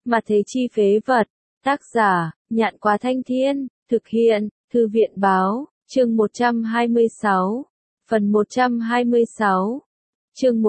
Mà thế chi phế vật. Tác giả, Nhạn Quá Thanh Thiên, thực hiện, Thư viện Báo, chương 126, phần 126. Chương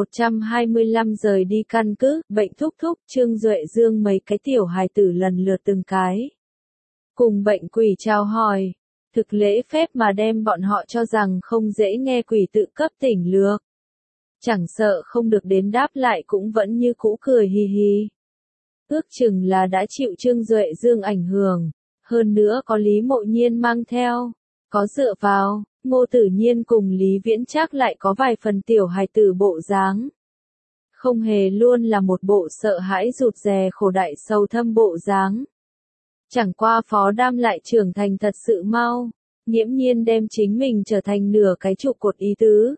125 rời đi căn cứ, bệnh thúc thúc, Trương Duệ Dương mấy cái tiểu hài tử lần lượt từng cái. Cùng bệnh quỷ chào hỏi, thực lễ phép mà đem bọn họ cho rằng không dễ nghe quỷ tự cấp tỉnh lược. Chẳng sợ không được đến đáp lại cũng vẫn như cũ cười hì hì. Ước chừng là đã chịu Trương Duệ Dương ảnh hưởng, hơn nữa có Lý Mộ Nhiên mang theo, có dựa vào, Ngô Tử Nhiên cùng Lý Viễn Trác lại có vài phần tiểu hài tử bộ dáng. Không hề luôn là một bộ sợ hãi rụt rè khổ đại sâu thâm bộ dáng. Chẳng qua Phó Đam lại trưởng thành thật sự mau, nghiễm nhiên đem chính mình trở thành nửa cái trụ cột ý tứ.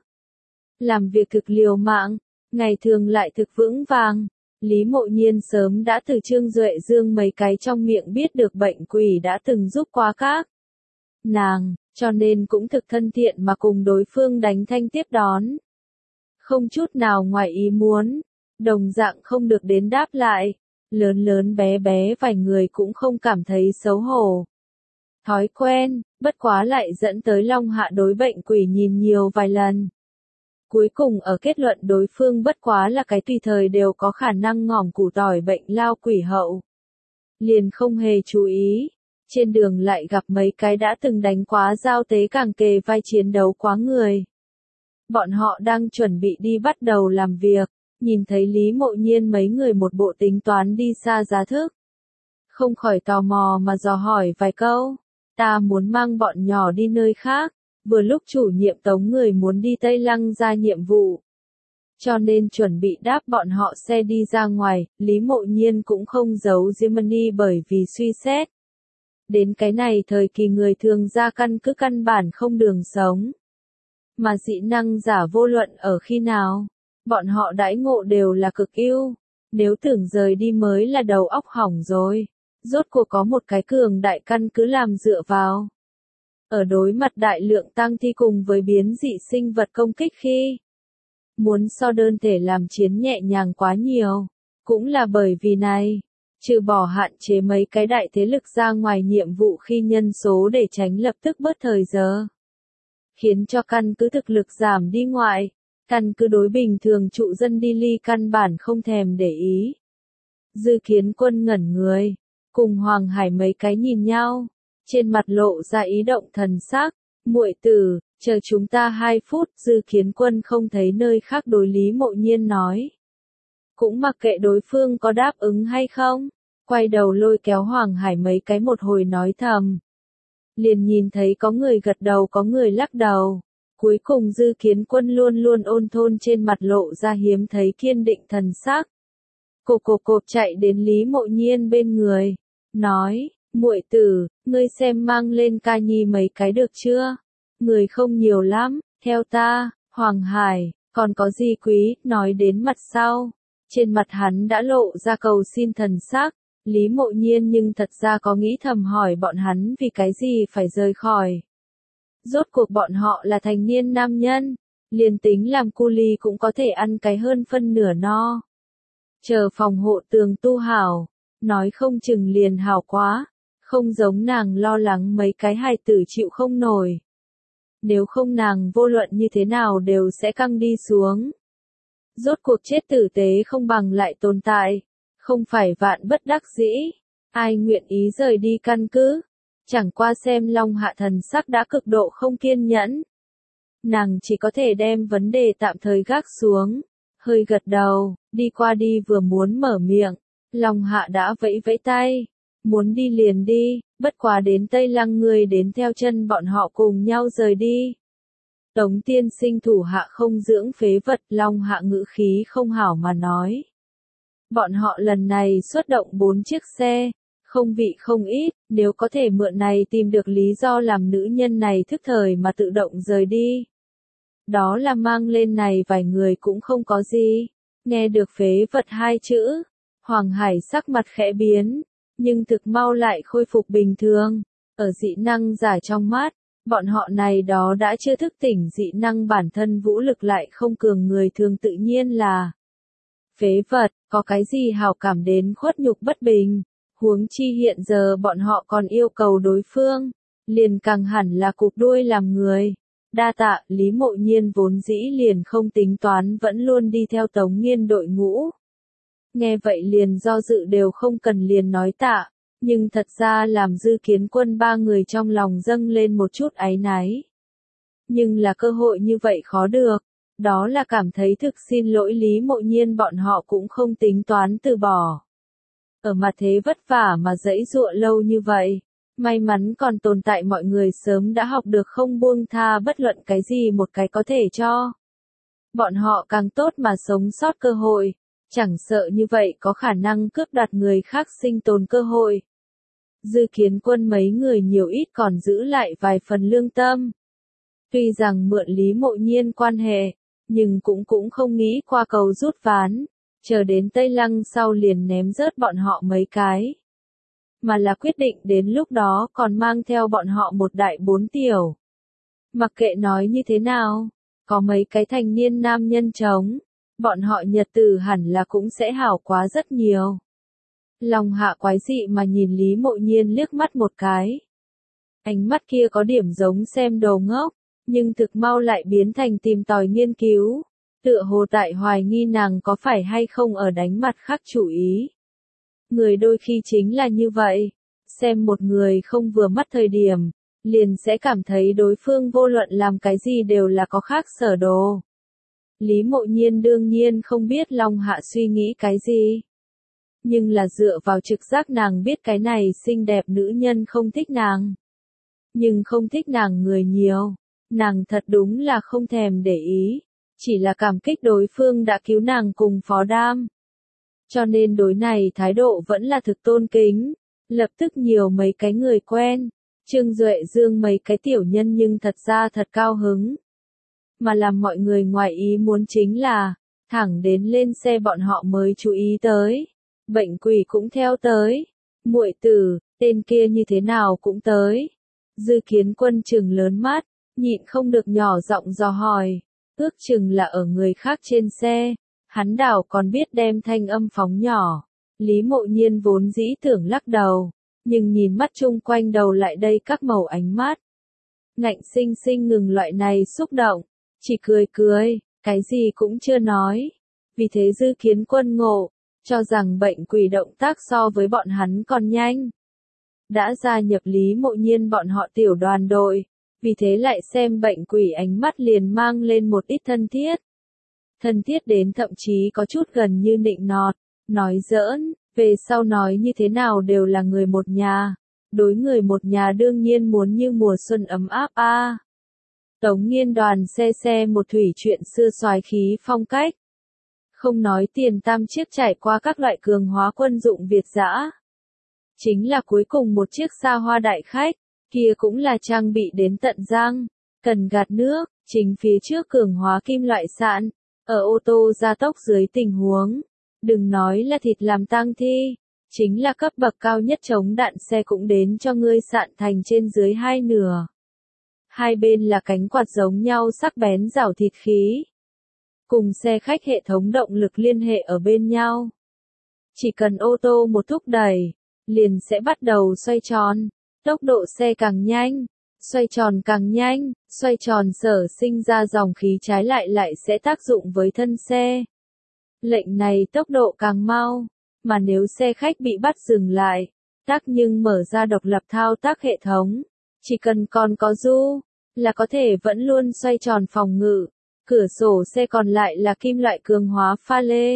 Làm việc cực liều mạng, ngày thường lại thực vững vàng. Lý Mộ Nhiên sớm đã từ Trương Duệ Dương mấy cái trong miệng biết được bệnh quỷ đã từng giúp quá các nàng, cho nên cũng thực thân thiện mà cùng đối phương đánh thanh tiếp đón. Không chút nào ngoài ý muốn, đồng dạng không được đến đáp lại, lớn lớn bé bé vài người cũng không cảm thấy xấu hổ. Thói quen, bất quá lại dẫn tới Long Hạ đối bệnh quỷ nhìn nhiều vài lần. Cuối cùng ở kết luận đối phương bất quá là cái tùy thời đều có khả năng ngỏm củ tỏi bệnh lao quỷ hậu. Liền không hề chú ý, trên đường lại gặp mấy cái đã từng đánh quá giao tế càng kề vai chiến đấu quá người. Bọn họ đang chuẩn bị đi bắt đầu làm việc, nhìn thấy Lý Mộ Nhiên mấy người một bộ tính toán đi xa giá thức. Không khỏi tò mò mà dò hỏi vài câu, ta muốn mang bọn nhỏ đi nơi khác. Vừa lúc chủ nhiệm tống người muốn đi Tây Lăng ra nhiệm vụ. Cho nên chuẩn bị đáp bọn họ xe đi ra ngoài, Lý Mộ Nhiên cũng không giấu Jimmy bởi vì suy xét. Đến cái này thời kỳ người thường ra căn cứ căn bản không đường sống. Mà dị năng giả vô luận ở khi nào, bọn họ đãi ngộ đều là cực ưu. Nếu tưởng rời đi mới là đầu óc hỏng rồi. Rốt cuộc có một cái cường đại căn cứ làm dựa vào. Ở đối mặt đại lượng tang thi cùng với biến dị sinh vật công kích khi muốn so đơn thể làm chiến nhẹ nhàng quá nhiều, cũng là bởi vì này, trừ bỏ hạn chế mấy cái đại thế lực ra ngoài nhiệm vụ khi nhân số để tránh lập tức bớt thời giờ, khiến cho căn cứ thực lực giảm đi ngoại, căn cứ đối bình thường trụ dân đi ly căn bản không thèm để ý. Dư Kiến Quân ngẩn người, cùng Hoàng Hải mấy cái nhìn nhau. Trên mặt lộ ra ý động thần sắc, muội tử, chờ chúng ta 2 phút, Dư Kiến Quân không thấy nơi khác đối Lý Mộ Nhiên nói. Cũng mặc kệ đối phương có đáp ứng hay không, quay đầu lôi kéo Hoàng Hải mấy cái một hồi nói thầm. Liền nhìn thấy có người gật đầu có người lắc đầu, cuối cùng Dư Kiến Quân luôn luôn ôn thôn trên mặt lộ ra hiếm thấy kiên định thần sắc. Cộp chạy đến Lý Mộ Nhiên bên người, nói. Muội tử, ngươi xem mang lên ca nhi mấy cái được chưa? Người không nhiều lắm, theo ta, Hoàng Hải, còn có gì quý, nói đến mặt sau. Trên mặt hắn đã lộ ra cầu xin thần sắc, Lý Mộ Nhiên nhưng thật ra có nghĩ thầm hỏi bọn hắn vì cái gì phải rời khỏi. Rốt cuộc bọn họ là thành niên nam nhân, liền tính làm cu ly cũng có thể ăn cái hơn phân nửa no. Chờ phòng hộ tường tu hảo, nói không chừng liền hảo quá. Không giống nàng lo lắng mấy cái hài tử chịu không nổi. Nếu không nàng vô luận như thế nào đều sẽ căng đi xuống. Rốt cuộc chết tử tế không bằng lại tồn tại. Không phải vạn bất đắc dĩ. Ai nguyện ý rời đi căn cứ. Chẳng qua xem Long Hạ thần sắc đã cực độ không kiên nhẫn. Nàng chỉ có thể đem vấn đề tạm thời gác xuống. Hơi gật đầu, đi qua đi vừa muốn mở miệng. Long Hạ đã vẫy vẫy tay. Muốn đi liền đi, bất quá đến Tây Lăng người đến theo chân bọn họ cùng nhau rời đi. Tống tiên sinh thủ hạ không dưỡng phế vật, Long Hạ ngữ khí không hảo mà nói. Bọn họ lần này xuất động 4 chiếc xe, không vị không ít, nếu có thể mượn này tìm được lý do làm nữ nhân này thức thời mà tự động rời đi. Đó là mang lên này vài người cũng không có gì. Nghe được phế vật 2 chữ, Hoàng Hải sắc mặt khẽ biến. Nhưng thực mau lại khôi phục bình thường. Ở dị năng giả trong mắt, bọn họ này đó đã chưa thức tỉnh dị năng bản thân vũ lực lại không cường người thường tự nhiên là Phế vật, có cái gì hảo cảm đến khuất nhục bất bình, huống chi hiện giờ bọn họ còn yêu cầu đối phương, liền càng hẳn là cụp đuôi làm người. Đa tạ, Lý Mộ Nhiên vốn dĩ liền không tính toán vẫn luôn đi theo Tống Nghiên đội ngũ. Nghe vậy liền do dự đều không cần liền nói tạ, nhưng thật ra làm Dư Kiến Quân ba người trong lòng dâng lên một chút áy náy. Nhưng là cơ hội như vậy khó được, đó là cảm thấy thực xin lỗi Lý Mộ Nhiên bọn họ cũng không tính toán từ bỏ. Ở mặt thế vất vả mà dãy dụa lâu như vậy, may mắn còn tồn tại mọi người sớm đã học được không buông tha bất luận cái gì một cái có thể cho. Bọn họ càng tốt mà sống sót cơ hội, chẳng sợ như vậy có khả năng cướp đoạt người khác sinh tồn cơ hội. Dư Kiến Quân mấy người nhiều ít còn giữ lại vài phần lương tâm. Tuy rằng mượn Lý Mộ Nhiên quan hệ, nhưng cũng không nghĩ qua cầu rút ván, chờ đến Tây Lăng sau liền ném rớt bọn họ mấy cái. Mà là quyết định đến lúc đó còn mang theo bọn họ một đại bốn tiểu. Mặc kệ nói như thế nào, có mấy cái thành niên nam nhân chống, bọn họ nhật tử hẳn là cũng sẽ hảo quá rất nhiều. Lòng hạ quái dị mà nhìn Lý Mộ Nhiên liếc mắt một cái. Ánh mắt kia có điểm giống xem đồ ngốc, nhưng thực mau lại biến thành tìm tòi nghiên cứu, tựa hồ tại hoài nghi nàng có phải hay không ở đánh mặt khác chủ ý. Người đôi khi chính là như vậy, xem một người không vừa mắt thời điểm, liền sẽ cảm thấy đối phương vô luận làm cái gì đều là có khác sở đồ. Lý Mộ Nhiên đương nhiên không biết Long Hạ suy nghĩ cái gì. Nhưng là dựa vào trực giác nàng biết cái này xinh đẹp nữ nhân không thích nàng. Nhưng không thích nàng người nhiều, nàng thật đúng là không thèm để ý, chỉ là cảm kích đối phương đã cứu nàng cùng Phó Đam. Cho nên đối này thái độ vẫn là thực tôn kính, lập tức nhiều mấy cái người quen, Trương Duệ Dương mấy cái tiểu nhân nhưng thật ra thật cao hứng. Mà làm mọi người ngoài ý muốn chính là, thẳng đến lên xe bọn họ mới chú ý tới. Bệnh quỷ cũng theo tới. Muội tử, tên kia như thế nào cũng tới. Dư Kiến Quân trừng lớn mắt, nhịn không được nhỏ giọng dò hỏi. Ước chừng là ở người khác trên xe. Hắn đảo còn biết đem thanh âm phóng nhỏ. Lý Mộ Nhiên vốn dĩ tưởng lắc đầu, nhưng nhìn mắt chung quanh đầu lại đây các màu ánh mắt. Ngạnh sinh sinh ngừng loại này xúc động, chỉ cười cười, cái gì cũng chưa nói. Vì thế Dư Kiến Quân ngộ, cho rằng bệnh quỷ động tác so với bọn hắn còn nhanh. Đã gia nhập Lý Mộ Nhiên bọn họ tiểu đoàn đội, vì thế lại xem bệnh quỷ ánh mắt liền mang lên một ít thân thiết. Thân thiết đến thậm chí có chút gần như nịnh nọt, nói giỡn, về sau nói như thế nào đều là người một nhà. Đối người một nhà đương nhiên muốn như mùa xuân ấm áp a. Tống Nghiên đoàn xe một thủy chuyện xưa soái khí phong cách. Không nói tiền tam chiếc trải qua các loại cường hóa quân dụng Việt dã. Chính là cuối cùng một chiếc xa hoa đại khách, kia cũng là trang bị đến tận răng, cần gạt nước, chính phía trước cường hóa kim loại sạn, ở ô tô gia tốc dưới tình huống. Đừng nói là thịt làm tang thi, chính là cấp bậc cao nhất chống đạn xe cũng đến cho ngươi sạn thành trên dưới hai nửa. Hai bên là cánh quạt giống nhau sắc bén rảo thịt khí. Cùng xe khách hệ thống động lực liên hệ ở bên nhau. Chỉ cần ô tô một thúc đẩy, liền sẽ bắt đầu xoay tròn. Tốc độ xe càng nhanh, xoay tròn càng nhanh, xoay tròn sở sinh ra dòng khí trái lại sẽ tác dụng với thân xe. Lệnh này tốc độ càng mau, mà nếu xe khách bị bắt dừng lại, tác nhưng mở ra độc lập thao tác hệ thống, chỉ cần còn có du, là có thể vẫn luôn xoay tròn phòng ngự, cửa sổ xe còn lại là kim loại cường hóa pha lê.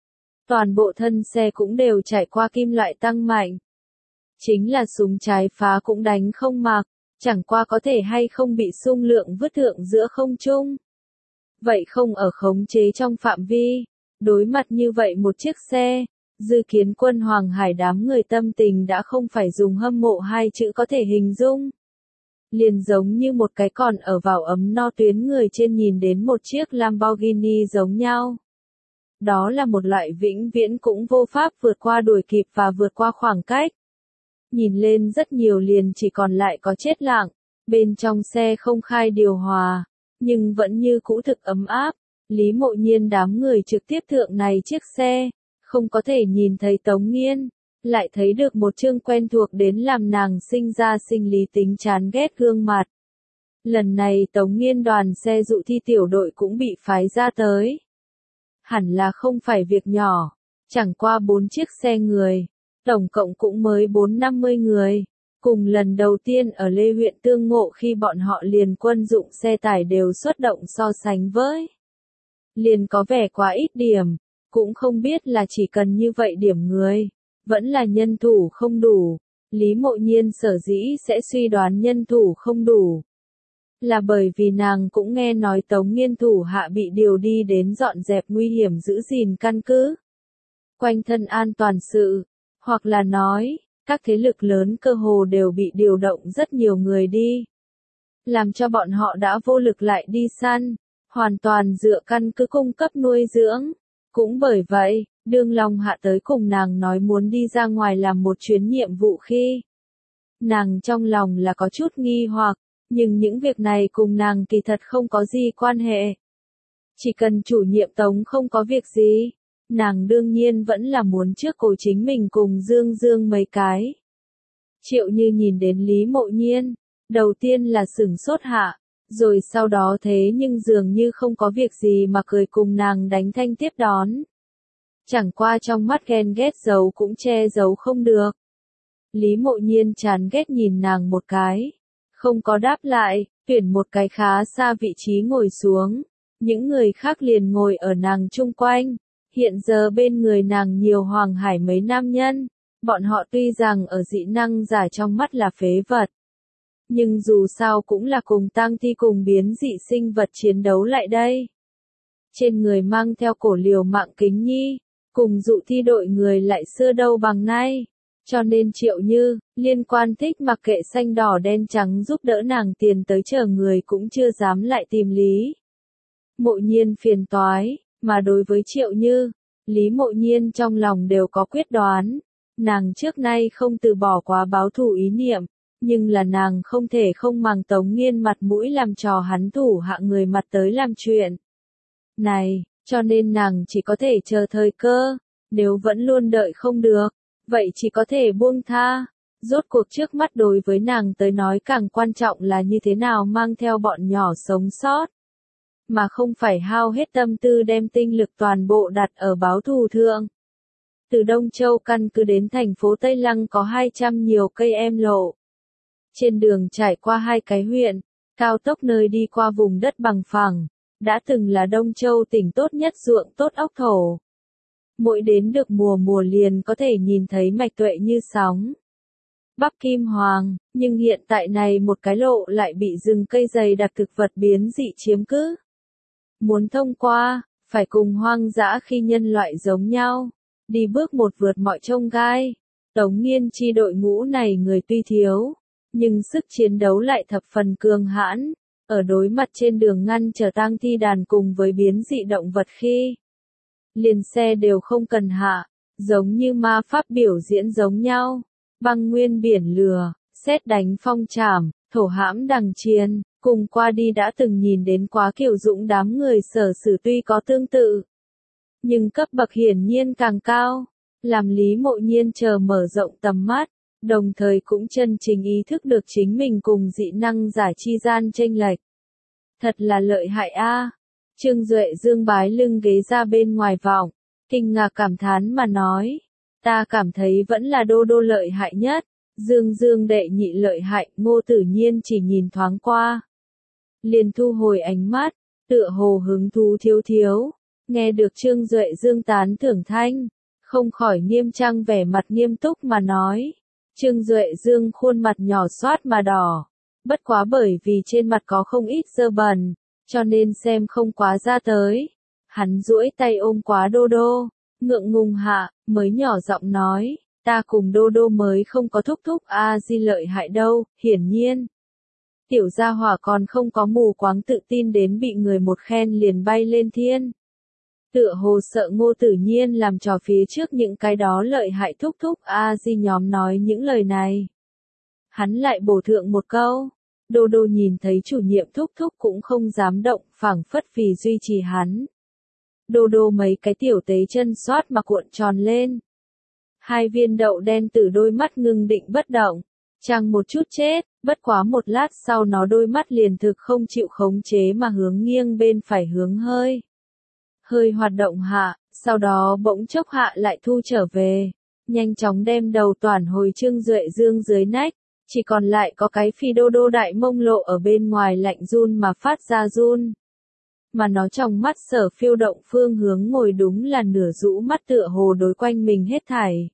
Toàn bộ thân xe cũng đều trải qua kim loại tăng mạnh. Chính là súng trái phá cũng đánh không mặc, chẳng qua có thể hay không bị xung lượng vứt thượng giữa không trung. Vậy không ở khống chế trong phạm vi. Đối mặt như vậy một chiếc xe, Dư Kiến Quân Hoàng Hải đám người tâm tình đã không phải dùng hâm mộ hai chữ có thể hình dung. Liền giống như một cái còn ở vào ấm no tuyến người trên nhìn đến một chiếc Lamborghini giống nhau. Đó là một loại vĩnh viễn cũng vô pháp vượt qua đuổi kịp và vượt qua khoảng cách. Nhìn lên rất nhiều liền chỉ còn lại có chết lặng, bên trong xe không khai điều hòa, nhưng vẫn như cũ thực ấm áp. Lý Mộ Nhiên đám người trực tiếp thượng này chiếc xe, không có thể nhìn thấy Tống Nghiên, lại thấy được một chương quen thuộc đến làm nàng sinh ra sinh lý tính chán ghét gương mặt. Lần này Tống Nghiên đoàn xe dụ thi tiểu đội cũng bị phái ra tới. Hẳn là không phải việc nhỏ, chẳng qua 4 chiếc xe người, tổng cộng cũng mới 450 người. Cùng lần đầu tiên ở Lê huyện tương ngộ khi bọn họ liền quân dụng xe tải đều xuất động so sánh với. Liền có vẻ quá ít điểm, cũng không biết là chỉ cần như vậy điểm người, vẫn là nhân thủ không đủ. Lý Mộ Nhiên sở dĩ sẽ suy đoán nhân thủ không đủ. Là bởi vì nàng cũng nghe nói Tống Nghiên thủ hạ bị điều đi đến dọn dẹp nguy hiểm giữ gìn căn cứ. Quanh thân an toàn sự, hoặc là nói, các thế lực lớn cơ hồ đều bị điều động rất nhiều người đi. Làm cho bọn họ đã vô lực lại đi săn, hoàn toàn dựa căn cứ cung cấp nuôi dưỡng. Cũng bởi vậy, Đương Long Hạ tới cùng nàng nói muốn đi ra ngoài làm một chuyến nhiệm vụ khi. Nàng trong lòng là có chút nghi hoặc, nhưng những việc này cùng nàng kỳ thật không có gì quan hệ. Chỉ cần chủ nhiệm Tống không có việc gì, nàng đương nhiên vẫn là muốn trước cổ chính mình cùng Dương Dương mấy cái. Triệu Như nhìn đến Lý Mộ Nhiên, đầu tiên là sửng sốt hạ, rồi sau đó thế nhưng dường như không có việc gì mà cười cùng nàng đánh thanh tiếp đón. Chẳng qua trong mắt ghen ghét giấu cũng che giấu không được. Lý Mộ Nhiên chán ghét nhìn nàng một cái, không có đáp lại, tuyển một cái khá xa vị trí ngồi xuống. Những người khác liền ngồi ở nàng chung quanh. Hiện giờ bên người nàng nhiều Hoàng Hải mấy nam nhân, bọn họ tuy rằng ở dị năng giả trong mắt là phế vật, nhưng dù sao cũng là cùng tang thi cùng biến dị sinh vật chiến đấu lại đây. Trên người mang theo cổ liều mạng kính nhi, cùng dụ thi đội người lại xưa đâu bằng nay, cho nên Triệu Như, liên quan thích mặc kệ xanh đỏ đen trắng giúp đỡ nàng tiền tới chờ người cũng chưa dám lại tìm Lý Mộ Nhiên phiền toái. Mà đối với Triệu Như, Lý Mộ Nhiên trong lòng đều có quyết đoán. Nàng trước nay không từ bỏ quá báo thù ý niệm, nhưng là nàng không thể không màng Tống Nghiên mặt mũi làm trò hắn thủ hạ người mặt tới làm chuyện này, cho nên nàng chỉ có thể chờ thời cơ, nếu vẫn luôn đợi không được, vậy chỉ có thể buông tha. Rốt cuộc trước mắt đối với nàng tới nói càng quan trọng là như thế nào mang theo bọn nhỏ sống sót, mà không phải hao hết tâm tư đem tinh lực toàn bộ đặt ở báo thù thượng. Từ Đông Châu căn cứ đến thành phố Tây Lăng có 200 nhiều cây em lộ. Trên đường trải qua 2 cái huyện, cao tốc nơi đi qua vùng đất bằng phẳng, đã từng là Đông Châu tỉnh tốt nhất ruộng tốt ốc thổ. Mỗi đến được mùa liền có thể nhìn thấy mạch tuệ như sóng. Bắc Kim Hoàng, nhưng hiện tại này một cái lộ lại bị rừng cây dày đặc thực vật biến dị chiếm cứ. Muốn thông qua, phải cùng hoang dã khi nhân loại giống nhau, đi bước một vượt mọi chông gai. Tống Nghiên chi đội ngũ này người tuy thiếu, nhưng sức chiến đấu lại thập phần cường hãn, ở đối mặt trên đường ngăn trở tang thi đàn cùng với biến dị động vật khi. Liền xe đều không cần hạ, giống như ma pháp biểu diễn giống nhau, băng nguyên biển lửa, sét đánh phong trảm, thổ hãm đằng chiên. Cùng qua đi đã từng nhìn đến quá kiểu dũng đám người sở sử tuy có tương tự, nhưng cấp bậc hiển nhiên càng cao, làm Lý Mộ Nhiên chờ mở rộng tầm mắt, đồng thời cũng chân chính ý thức được chính mình cùng dị năng giả chi gian chênh lệch. Thật là lợi hại a. Trương Duệ Dương bái lưng ghế ra bên ngoài vọng, kinh ngạc cảm thán mà nói, ta cảm thấy vẫn là Đô Đô lợi hại nhất, Dương Dương đệ nhị lợi hại, Ngô Tử Nhiên chỉ nhìn thoáng qua. Liền thu hồi ánh mắt, tựa hồ hứng thú thiếu thiếu, nghe được Trương Duệ Dương tán thưởng thanh, không khỏi nghiêm trang vẻ mặt nghiêm túc mà nói. Trương Duệ Dương khuôn mặt nhỏ xoát mà đỏ, bất quá bởi vì trên mặt có không ít dơ bẩn, cho nên xem không quá ra tới. Hắn duỗi tay ôm quá Đô Đô, ngượng ngùng hạ, mới nhỏ giọng nói, ta cùng Đô Đô mới không có thúc thúc a di lợi hại đâu, hiển nhiên. Tiểu gia hỏa còn không có mù quáng tự tin đến bị người một khen liền bay lên thiên. Tựa hồ sợ Ngô Tử Nhiên làm trò phía trước những cái đó lợi hại thúc thúc a di nhóm nói những lời này. Hắn lại bổ thượng một câu, Đô Đô nhìn thấy chủ nhiệm thúc thúc cũng không dám động, phảng phất vì duy trì hắn, đô đô mấy cái tiểu tế chân xoát mà cuộn tròn lên. Hai viên đậu đen từ đôi mắt ngưng định bất động, chàng một chút chết, bất quá một lát sau nó đôi mắt liền thực không chịu khống chế mà hướng nghiêng bên phải hướng hơi hoạt động hạ, sau đó bỗng chốc hạ lại thu trở về, nhanh chóng đem đầu toàn hồi Trương Duệ Dương dưới nách, chỉ còn lại có cái phi đô đô đại mông lộ ở bên ngoài lạnh run mà phát ra run. Mà nó trong mắt Sở Phiêu động phương hướng ngồi đúng là nửa rũ mắt tựa hồ đối quanh mình hết thảy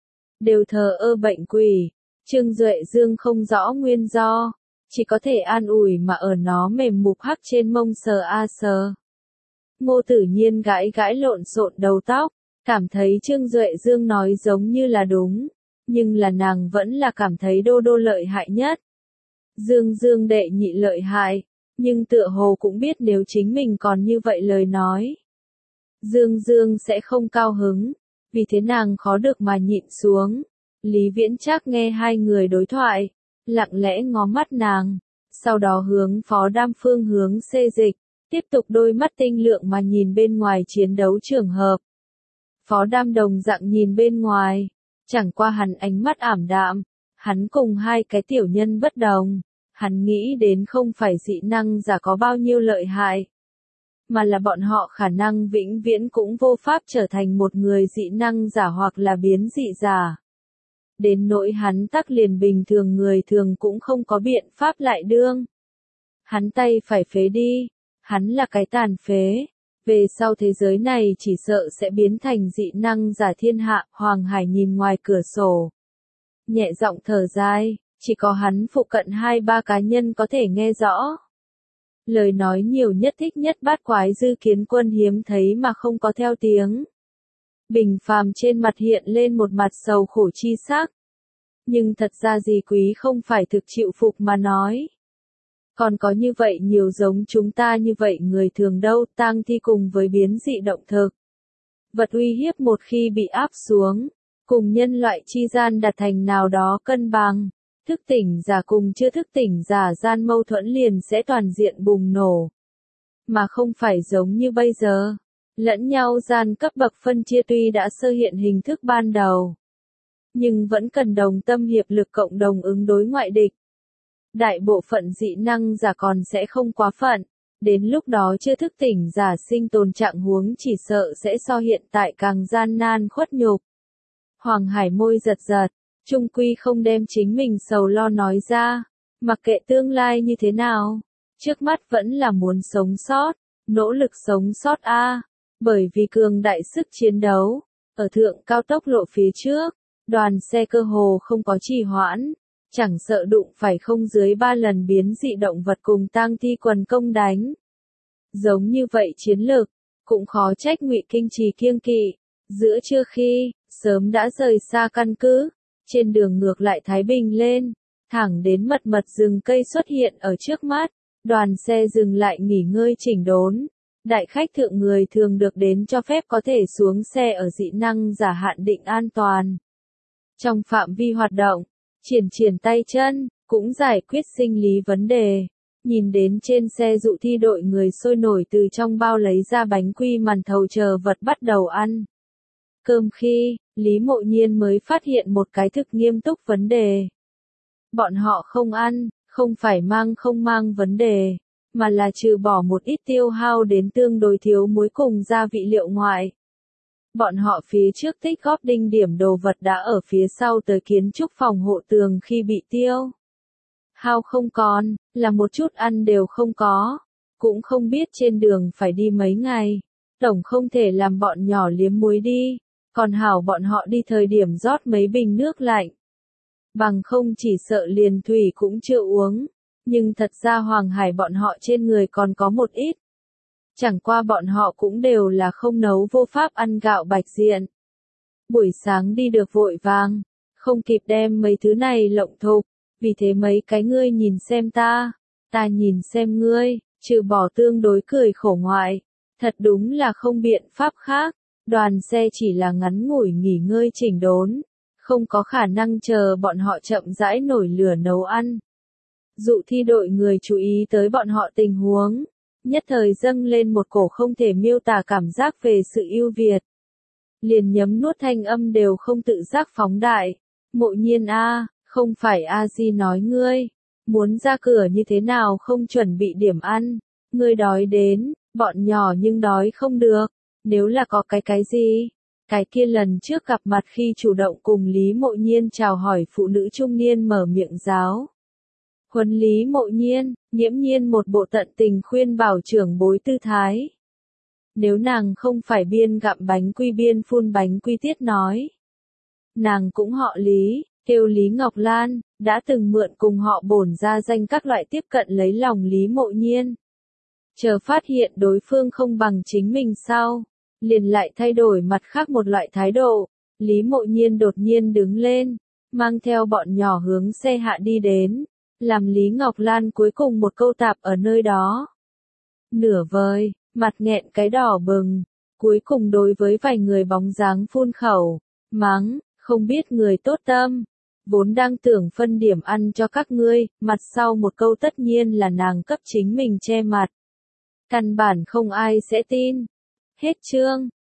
đều thờ ơ bệnh quỷ. Trương Duệ Dương không rõ nguyên do, chỉ có thể an ủi mà ở nó mềm mục hắc trên mông sờ a sờ. Ngô Tử Nhiên gãi gãi lộn xộn đầu tóc, cảm thấy Trương Duệ Dương nói giống như là đúng, nhưng là nàng vẫn là cảm thấy đô đô lợi hại nhất. Dương Dương đệ nhị lợi hại, nhưng tựa hồ cũng biết nếu chính mình còn như vậy lời nói, Dương Dương sẽ không cao hứng, vì thế nàng khó được mà nhịn xuống. Lý Viễn Trác nghe hai người đối thoại, lặng lẽ ngó mắt nàng, sau đó hướng Phó Đam phương hướng xê dịch, tiếp tục đôi mắt tinh lượng mà nhìn bên ngoài chiến đấu trường hợp. Phó Đam đồng dạng nhìn bên ngoài, chẳng qua hắn ánh mắt ảm đạm, hắn cùng hai cái tiểu nhân bất đồng, hắn nghĩ đến không phải dị năng giả có bao nhiêu lợi hại, mà là bọn họ khả năng vĩnh viễn cũng vô pháp trở thành một người dị năng giả hoặc là biến dị giả. Đến nỗi hắn tắc liền bình thường người thường cũng không có biện pháp lại đương. Hắn tay phải phế đi, hắn là cái tàn phế, về sau thế giới này chỉ sợ sẽ biến thành dị năng giả thiên hạ. Hoàng Hải nhìn ngoài cửa sổ, nhẹ giọng thở dài, chỉ có hắn phụ cận 2-3 cá nhân có thể nghe rõ. Lời nói nhiều nhất thích nhất bát quái Dư Kiến Quân hiếm thấy mà không có theo tiếng. Bình phàm trên mặt hiện lên một mặt sầu khổ chi sắc. Nhưng thật ra gì quý không phải thực chịu phục mà nói. Còn có như vậy nhiều giống chúng ta như vậy người thường đâu, tang thi cùng với biến dị động thực. Vật uy hiếp một khi bị áp xuống, cùng nhân loại chi gian đạt thành nào đó cân bằng, thức tỉnh giả cùng chưa thức tỉnh giả gian mâu thuẫn liền sẽ toàn diện bùng nổ. Mà không phải giống như bây giờ, lẫn nhau gian cấp bậc phân chia tuy đã sơ hiện hình thức ban đầu, nhưng vẫn cần đồng tâm hiệp lực cộng đồng ứng đối ngoại địch. Đại bộ phận dị năng giả còn sẽ không quá phận, đến lúc đó chưa thức tỉnh giả sinh tồn trạng huống chỉ sợ sẽ so hiện tại càng gian nan khuất nhục. Hoàng Hải môi giật giật, chung quy không đem chính mình sầu lo nói ra, mặc kệ tương lai như thế nào, trước mắt vẫn là muốn sống sót, nỗ lực sống sót a, bởi vì cường đại sức chiến đấu, ở thượng cao tốc lộ phía trước, đoàn xe cơ hồ không có trì hoãn, chẳng sợ đụng phải không dưới 3 lần biến dị động vật cùng tang thi quần công đánh. Giống như vậy chiến lược, cũng khó trách Ngụy Kinh Trì kiêng kỵ, giữa trưa khi, sớm đã rời xa căn cứ, trên đường ngược lại thái bình lên, thẳng đến mật mật rừng cây xuất hiện ở trước mắt, đoàn xe dừng lại nghỉ ngơi chỉnh đốn. Đại khách thượng người thường được đến cho phép có thể xuống xe ở dị năng giả hạn định an toàn. Trong phạm vi hoạt động, triển tay chân, cũng giải quyết sinh lý vấn đề. Nhìn đến trên xe dụ thi đội người sôi nổi từ trong bao lấy ra bánh quy màn thầu chờ vật bắt đầu ăn. Cơm khi, Lý Mộ Nhiên mới phát hiện một cái thực nghiêm túc vấn đề. Bọn họ không ăn, không phải không mang vấn đề, mà là trừ bỏ một ít tiêu hao đến tương đối thiếu muối cùng gia vị liệu ngoại. Bọn họ phía trước tích góp đinh điểm đồ vật đã ở phía sau tới kiến trúc phòng hộ tường khi bị tiêu hao không còn, là một chút ăn đều không có, cũng không biết trên đường phải đi mấy ngày, tổng không thể làm bọn nhỏ liếm muối đi, còn hảo bọn họ đi thời điểm rót mấy bình nước lạnh. Bằng không chỉ sợ liền thủy cũng chưa uống, nhưng thật ra Hoàng Hải bọn họ trên người còn có một ít. Chẳng qua bọn họ cũng đều là không nấu vô pháp ăn gạo bạch diện. Buổi sáng đi được vội vàng, không kịp đem mấy thứ này lộng thục, vì thế mấy cái ngươi nhìn xem ta nhìn xem ngươi, trừ bỏ tương đối cười khổ ngoại, thật đúng là không biện pháp khác, đoàn xe chỉ là ngắn ngủi nghỉ ngơi chỉnh đốn, không có khả năng chờ bọn họ chậm rãi nổi lửa nấu ăn. Dụ thi đội người chú ý tới bọn họ tình huống, nhất thời dâng lên một cổ không thể miêu tả cảm giác về sự ưu việt. Liền nhấm nuốt thanh âm đều không tự giác phóng đại. Mộ Nhiên a, không phải a di nói ngươi, muốn ra cửa như thế nào không chuẩn bị điểm ăn, ngươi đói đến, bọn nhỏ nhưng đói không được, nếu là có cái gì, cái kia lần trước gặp mặt khi chủ động cùng Lý Mộ Nhiên chào hỏi phụ nữ trung niên mở miệng giáo. Huấn Lý Mộ Nhiên, nghiễm nhiên một bộ tận tình khuyên bảo trưởng bối tư thái. Nếu nàng không phải biên gặm bánh quy biên phun bánh quy tiết nói. Nàng cũng họ Lý, kêu Lý Ngọc Lan, đã từng mượn cùng họ bổn ra danh các loại tiếp cận lấy lòng Lý Mộ Nhiên. Chờ phát hiện đối phương không bằng chính mình sau, liền lại thay đổi mặt khác một loại thái độ. Lý Mộ Nhiên đột nhiên đứng lên, mang theo bọn nhỏ hướng xe hạ đi đến, làm Lý Ngọc Lan cuối cùng một câu tạp ở nơi đó. Nửa vời, mặt nghẹn cái đỏ bừng, cuối cùng đối với vài người bóng dáng phun khẩu, mắng, không biết người tốt tâm, vốn đang tưởng phân điểm ăn cho các ngươi, mặt sau một câu tất nhiên là nàng cấp chính mình che mặt. Căn bản không ai sẽ tin. Hết chương.